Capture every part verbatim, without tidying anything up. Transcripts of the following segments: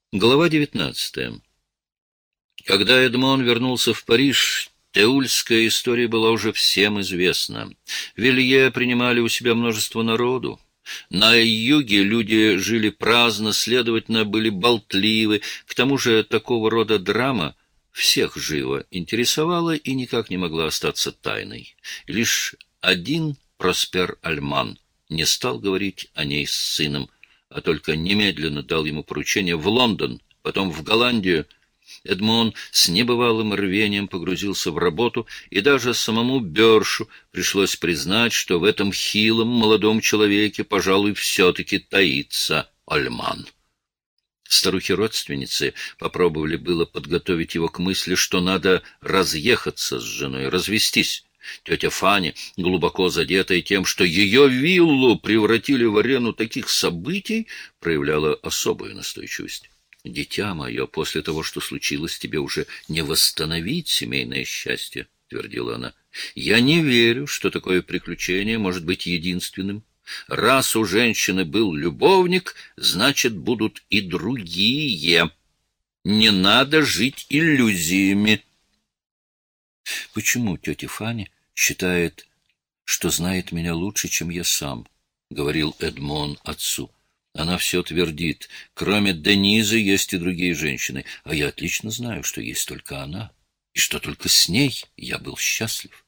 Глава девятнадцатая. Когда Эдмон вернулся в Париж, теульская история была уже всем известна. В Вилье принимали у себя множество народу. На юге люди жили праздно, следовательно, были болтливы. К тому же такого рода драма всех живо интересовала и никак не могла остаться тайной. Лишь один Проспер Альман не стал говорить о ней с сыном, а только немедленно дал ему поручение в Лондон, потом в Голландию. Эдмон с небывалым рвением погрузился в работу, и даже самому Бёршу пришлось признать, что в этом хилом молодом человеке, пожалуй, все-таки таится Альман. Старухи-родственницы попробовали было подготовить его к мысли, что надо разъехаться с женой, развестись. Тетя Фанни, глубоко задетая тем, что ее виллу превратили в арену таких событий, проявляла особую настойчивость. «Дитя мое, после того, что случилось, тебе уже не восстановить семейное счастье», — твердила она. «Я не верю, что такое приключение может быть единственным. Раз у женщины был любовник, значит, будут и другие. Не надо жить иллюзиями». «Почему тетя Фанни считает, что знает меня лучше, чем я сам?» — говорил Эдмон отцу. «Она все твердит. Кроме Денизы есть и другие женщины, а я отлично знаю, что есть только она, и что только с ней я был счастлив».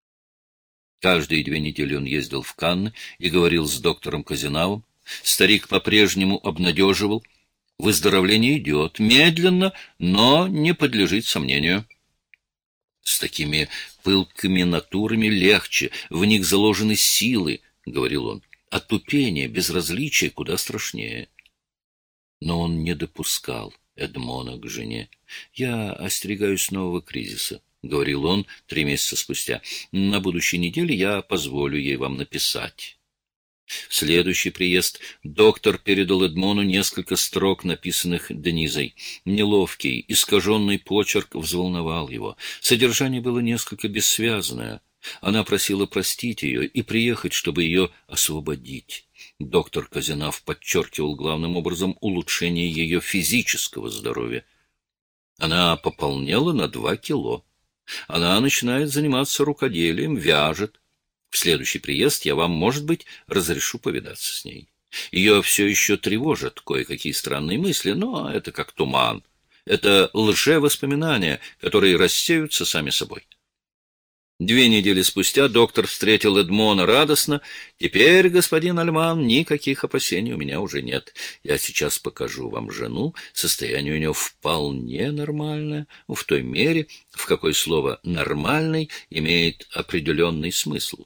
Каждые две недели он ездил в Канны и говорил с доктором Казинавом. Старик по-прежнему обнадеживал. Выздоровление идет медленно, но не подлежит сомнению. «С такими пылкими натурами легче, в них заложены силы», — говорил он. «Отупение, безразличие куда страшнее». Но он не допускал Эдмона к жене. «Я остерегаюсь нового кризиса», — говорил он три месяца спустя. «На будущей неделе я позволю ей вам написать». В следующий приезд доктор передал Эдмону несколько строк, написанных Денизой. Неловкий, искаженный почерк взволновал его. Содержание было несколько бессвязное. Она просила простить ее и приехать, чтобы ее освободить. Доктор Казинав подчеркивал главным образом улучшение ее физического здоровья. Она пополнела на два кило. Она начинает заниматься рукоделием, вяжет. В следующий приезд я вам, может быть, разрешу повидаться с ней. Ее все еще тревожат кое-какие странные мысли, но это как туман. Это лжевоспоминания, которые рассеются сами собой. Две недели спустя доктор встретил Эдмона радостно. «Теперь, господин Альман, никаких опасений у меня уже нет. Я сейчас покажу вам жену. Состояние у нее вполне нормальное, в той мере, в какой слово «нормальный» имеет определенный смысл».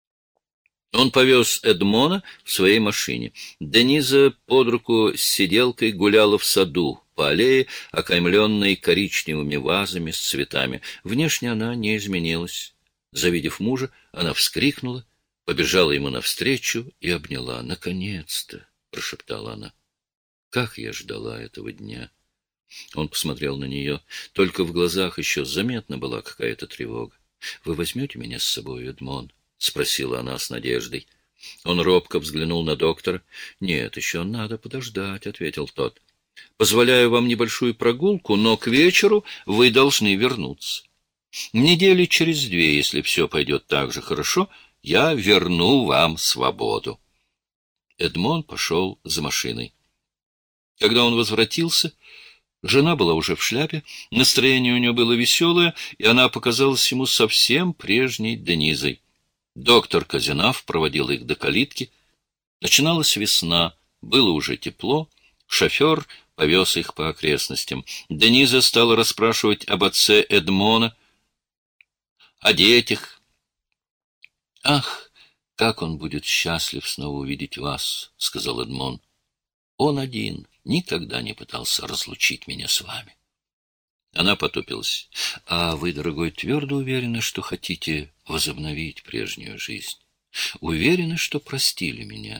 Он повез Эдмона в своей машине. Дениза под руку с сиделкой гуляла в саду, по аллее, окаймленной коричневыми вазами с цветами. Внешне она не изменилась. Завидев мужа, она вскрикнула, побежала ему навстречу и обняла. «Наконец-то!» — прошептала она. «Как я ждала этого дня!» Он посмотрел на нее. Только в глазах еще заметна была какая-то тревога. «Вы возьмете меня с собой, Эдмон?» — спросила она с надеждой. Он робко взглянул на доктора. «Нет, еще надо подождать», — ответил тот. «Позволяю вам небольшую прогулку, но к вечеру вы должны вернуться. Недели через две, если все пойдет так же хорошо, я верну вам свободу». Эдмон пошел за машиной. Когда он возвратился, жена была уже в шляпе, настроение у нее было веселое, и она показалась ему совсем прежней Денизой. Доктор Казинав проводил их до калитки. Начиналась весна, было уже тепло, шофер повез их по окрестностям. Дениза стала расспрашивать об отце Эдмона, о детях. «Ах, как он будет счастлив снова увидеть вас», — сказал Эдмон. «Он один никогда не пытался разлучить меня с вами». Она потупилась. «А вы, дорогой, твердо уверены, что хотите возобновить прежнюю жизнь? Уверены, что простили меня?»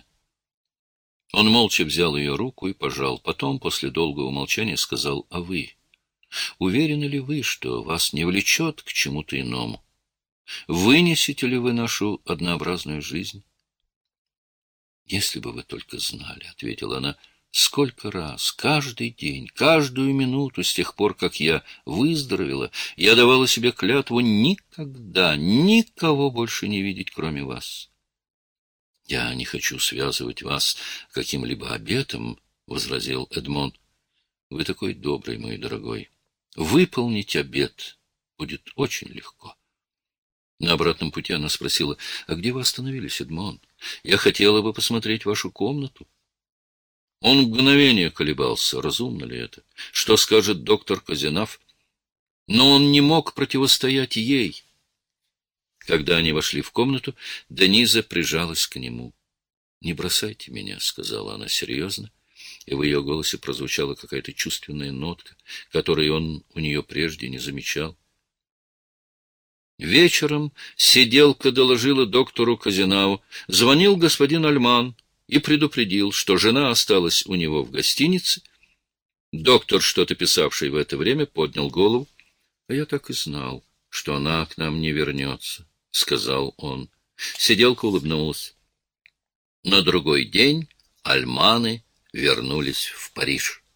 Он молча взял ее руку и пожал. Потом, после долгого молчания, сказал: «А вы? Уверены ли вы, что вас не влечет к чему-то иному? Вынесете ли вы нашу однообразную жизнь?» «Если бы вы только знали», — ответила она Сколько раз, каждый день, каждую минуту с тех пор, как я выздоровела, я давала себе клятву никогда, никого больше не видеть, кроме вас. — Я не хочу связывать вас каким-либо обетом, — возразил Эдмон. — Вы такой добрый, мой дорогой. Выполнить обет будет очень легко. На обратном пути она спросила: — А где вы остановились, Эдмон? Я хотела бы посмотреть вашу комнату. Он мгновение колебался, разумно ли это, что скажет доктор Козинав, но он не мог противостоять ей. Когда они вошли в комнату, Дениза прижалась к нему. — Не бросайте меня, — сказала она серьезно, и в ее голосе прозвучала какая-то чувственная нотка, которой он у нее прежде не замечал. Вечером сиделка доложила доктору Козинаву: звонил господин Альман и предупредил, что жена осталась у него в гостинице. Доктор, что-то писавший в это время, поднял голову. — А я так и знал, что она к нам не вернется, — сказал он. Сиделка улыбнулась. На другой день Альманы вернулись в Париж.